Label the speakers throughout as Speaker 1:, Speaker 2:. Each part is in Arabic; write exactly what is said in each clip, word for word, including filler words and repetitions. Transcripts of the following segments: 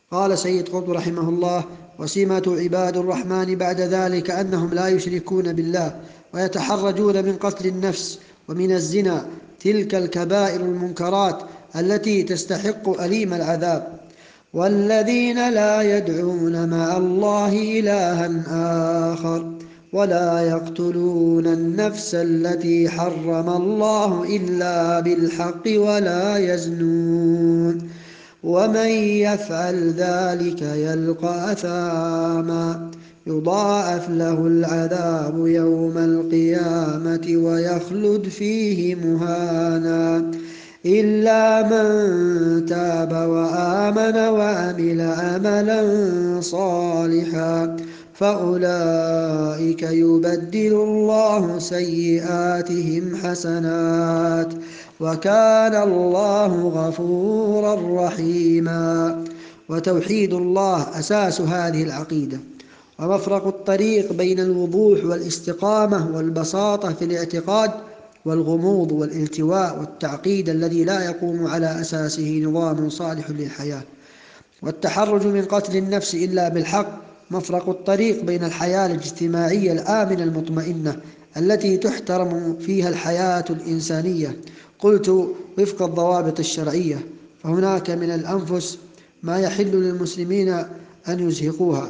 Speaker 1: قال سيد قطب رحمه الله: وسمة عباد الرحمن بعد ذلك أنهم لا يشركون بالله ويتحرجون من قتل النفس ومن الزنا، تلك الكبائر المنكرات التي تستحق أليم العذاب. والذين لا يدعون مع الله إلها آخر ولا يقتلون النفس التي حرم الله إلا بالحق ولا يزنون ومن يفعل ذلك يلقى أثاما يضاعف له العذاب يوم القيامة ويخلد فيه مهانا إلا من تاب وآمن وعمل عملا صالحا فأولئك يبدل الله سيئاتهم حسنات وكان الله غفورا رحيما. وتوحيد الله أساس هذه العقيدة، ومفرق الطريق بين الوضوح والاستقامة والبساطة في الاعتقاد والغموض والالتواء والتعقيد الذي لا يقوم على أساسه نظام صالح للحياة. والتحرج من قتل النفس إلا بالحق مفرق الطريق بين الحياة الاجتماعية الآمنة المطمئنة التي تحترم فيها الحياة الإنسانية، قلت وفق الضوابط الشرعية، فهناك من الأنفس ما يحل للمسلمين أن يزهقوها.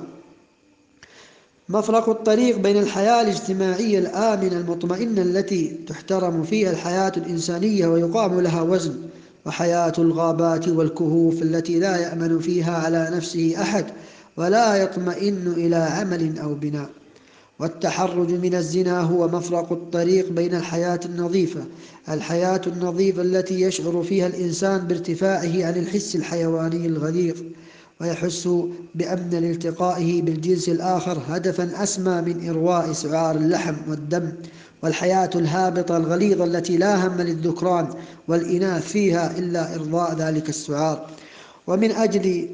Speaker 1: مفرق الطريق بين الحياة الاجتماعية الآمنة المطمئنة التي تحترم فيها الحياة الإنسانية ويقام لها وزن، وحياة الغابات والكهوف التي لا يأمن فيها على نفسه أحد ولا يطمئن إلى عمل أو بناء. والتحرج من الزنا هو مفرق الطريق بين الحياة النظيفة الحياة النظيفة التي يشعر فيها الإنسان بارتفاعه عن الحس الحيواني الغليظ ويحس بأن لالتقائه بالجنس الآخر هدفا أسمى من إرواء سعار اللحم والدم، والحياة الهابطة الغليظة التي لا هم للذكران والإناث فيها إلا إرضاء ذلك السعار. ومن أجل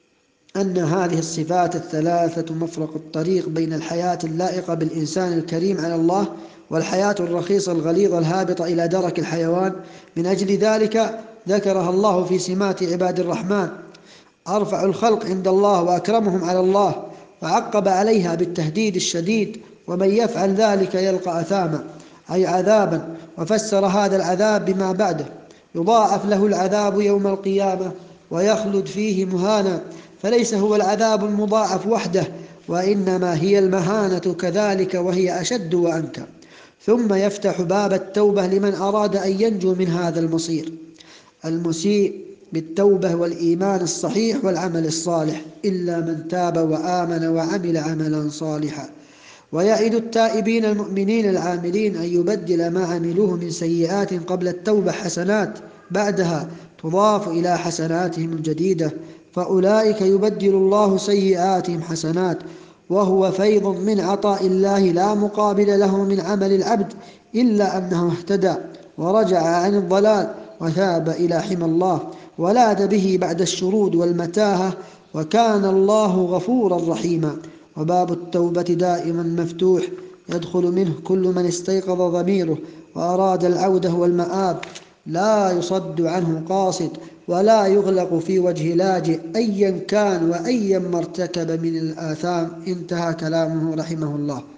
Speaker 1: أن هذه الصفات الثلاثة مفرق الطريق بين الحياة اللائقة بالإنسان الكريم على الله والحياة الرخيصة الغليظة الهابطة إلى درك الحيوان، من أجل ذلك ذكرها الله في سمات عباد الرحمن: أرفع الخلق عند الله وأكرمهم على الله، وعقب عليها بالتهديد الشديد: ومن يفعل ذلك يلقى أثاما، أي عذابا، وفسر هذا العذاب بما بعده: يضاعف له العذاب يوم القيامة ويخلد فيه مهانا. فليس هو العذاب المضاعف وحده، وإنما هي المهانة كذلك، وهي أشد وأنكى. ثم يفتح باب التوبة لمن أراد أن ينجو من هذا المصير المسيء بالتوبة والإيمان الصحيح والعمل الصالح، إلا من تاب وآمن وعمل عملا صالحا. ويعد التائبين المؤمنين العاملين أن يبدل ما عملوه من سيئات قبل التوبة حسنات بعدها تضاف إلى حسناتهم الجديدة، فأولئك يبدل الله سيئاتهم حسنات، وهو فيض من عطاء الله لا مقابل له من عمل العبد إلا أنه اهتدى ورجع عن الضلال وثاب إلى حمى الله ولاذ به بعد الشرود والمتاهة، وكان الله غفورا رحيما. وباب التوبة دائما مفتوح، يدخل منه كل من استيقظ ضميره وأراد العودة والمآب، لا يصد عنه قاصد ولا يغلق في وجه لاجئ أيا كان وأيا ما ارتكب من الآثام. انتهى كلامه رحمه الله.